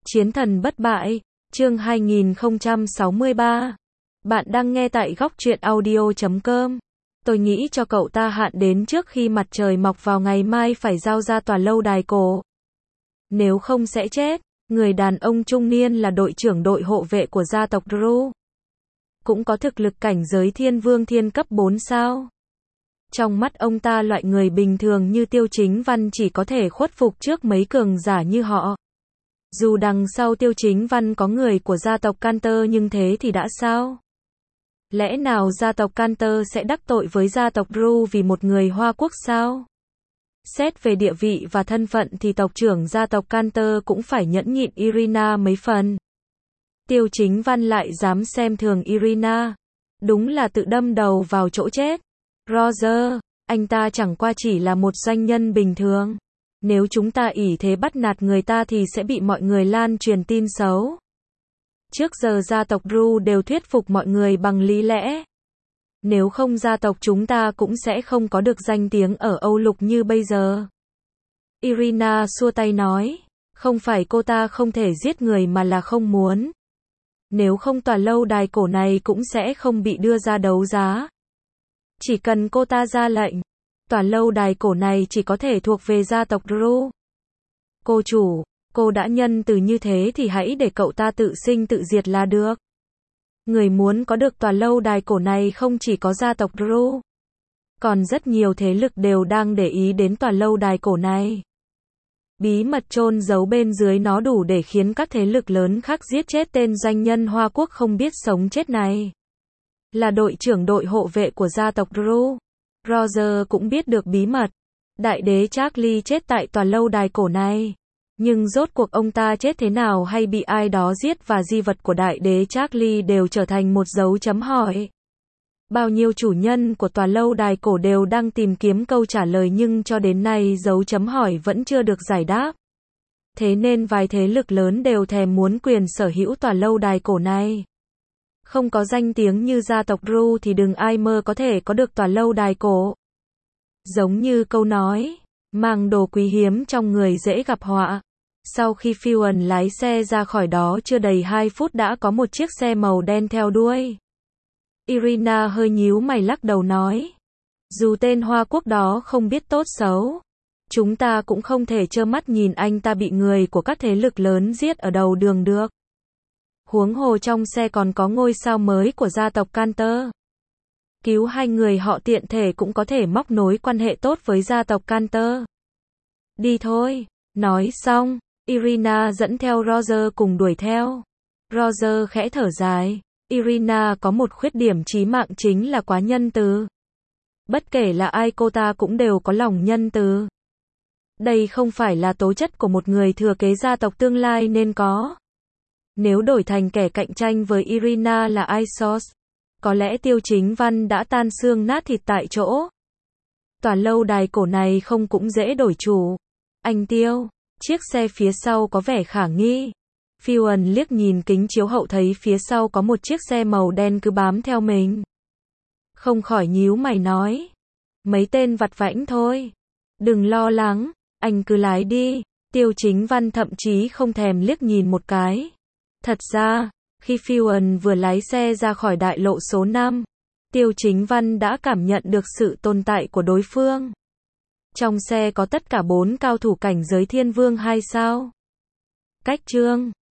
Chiến thần bất bại, chương 2063. Bạn đang nghe tại góc truyện audio.com. Tôi nghĩ cho cậu ta hạn đến trước khi mặt trời mọc vào ngày mai phải giao ra tòa lâu đài cổ. Nếu không sẽ chết. Người đàn ông trung niên là đội trưởng đội hộ vệ của gia tộc Dru. Cũng có thực lực cảnh giới thiên vương thiên cấp 4 sao. Trong mắt ông ta loại người bình thường như Tiêu Chính Văn chỉ có thể khuất phục trước mấy cường giả như họ. Dù đằng sau Tiêu Chính Văn có người của gia tộc Cantor nhưng thế thì đã sao? Lẽ nào gia tộc Cantor sẽ đắc tội với gia tộc Dru vì một người Hoa Quốc sao? Xét về địa vị và thân phận thì tộc trưởng gia tộc Cantor cũng phải nhẫn nhịn Irina mấy phần. Tiêu Chính Văn lại dám xem thường Irina. Đúng là tự đâm đầu vào chỗ chết. Roger, anh ta chẳng qua chỉ là một doanh nhân bình thường. Nếu chúng ta ỷ thế bắt nạt người ta thì sẽ bị mọi người lan truyền tin xấu. Trước giờ gia tộc Dru đều thuyết phục mọi người bằng lý lẽ. Nếu không gia tộc chúng ta cũng sẽ không có được danh tiếng ở Âu Lục như bây giờ. Irina xua tay nói, không phải cô ta không thể giết người mà là không muốn. Nếu không tòa lâu đài cổ này cũng sẽ không bị đưa ra đấu giá. Chỉ cần cô ta ra lệnh, tòa lâu đài cổ này chỉ có thể thuộc về gia tộc Dru. Cô chủ, cô đã nhân từ như thế thì hãy để cậu ta tự sinh tự diệt là được. Người muốn có được tòa lâu đài cổ này không chỉ có gia tộc Dru. Còn rất nhiều thế lực đều đang để ý đến tòa lâu đài cổ này. Bí mật chôn giấu bên dưới nó đủ để khiến các thế lực lớn khác giết chết tên doanh nhân Hoa Quốc không biết sống chết này. Là đội trưởng đội hộ vệ của gia tộc Dru. Roger cũng biết được bí mật. Đại đế Charlie chết tại tòa lâu đài cổ này. Nhưng rốt cuộc ông ta chết thế nào hay bị ai đó giết và di vật của đại đế Charlie đều trở thành một dấu chấm hỏi. Bao nhiêu chủ nhân của tòa lâu đài cổ đều đang tìm kiếm câu trả lời nhưng cho đến nay dấu chấm hỏi vẫn chưa được giải đáp. Thế nên vài thế lực lớn đều thèm muốn quyền sở hữu tòa lâu đài cổ này. Không có danh tiếng như gia tộc Dru thì đừng ai mơ có thể có được tòa lâu đài cổ. Giống như câu nói, mang đồ quý hiếm trong người dễ gặp họa. Sau khi Fuan lái xe ra khỏi đó chưa đầy 2 phút đã có một chiếc xe màu đen theo đuôi. Irina hơi nhíu mày lắc đầu nói. Dù tên Hoa Quốc đó không biết tốt xấu, chúng ta cũng không thể trơ mắt nhìn anh ta bị người của các thế lực lớn giết ở đầu đường được. Huống hồ trong xe còn có ngôi sao mới của gia tộc Cantor. Cứu hai người họ tiện thể cũng có thể móc nối quan hệ tốt với gia tộc Cantor. Đi thôi. Nói xong, Irina dẫn theo Roger cùng đuổi theo. Roger khẽ thở dài. Irina có một khuyết điểm chí mạng chính là quá nhân từ. Bất kể là ai cô ta cũng đều có lòng nhân từ. Đây không phải là tố chất của một người thừa kế gia tộc tương lai nên có. Nếu đổi thành kẻ cạnh tranh với Irina là Isos, có lẽ Tiêu Chính Văn đã tan xương nát thịt tại chỗ. Tòa lâu đài cổ này không cũng dễ đổi chủ. Anh Tiêu, chiếc xe phía sau có vẻ khả nghi. Fuan liếc nhìn kính chiếu hậu thấy phía sau có một chiếc xe màu đen cứ bám theo mình. Không khỏi nhíu mày nói. Mấy tên vặt vãnh thôi. Đừng lo lắng, anh cứ lái đi. Tiêu Chính Văn thậm chí không thèm liếc nhìn một cái. Thật ra, khi Fuan vừa lái xe ra khỏi đại lộ số 5, Tiêu Chính Văn đã cảm nhận được sự tồn tại của đối phương. Trong xe có tất cả 4 cao thủ cảnh giới thiên vương 2 sao. Cách chương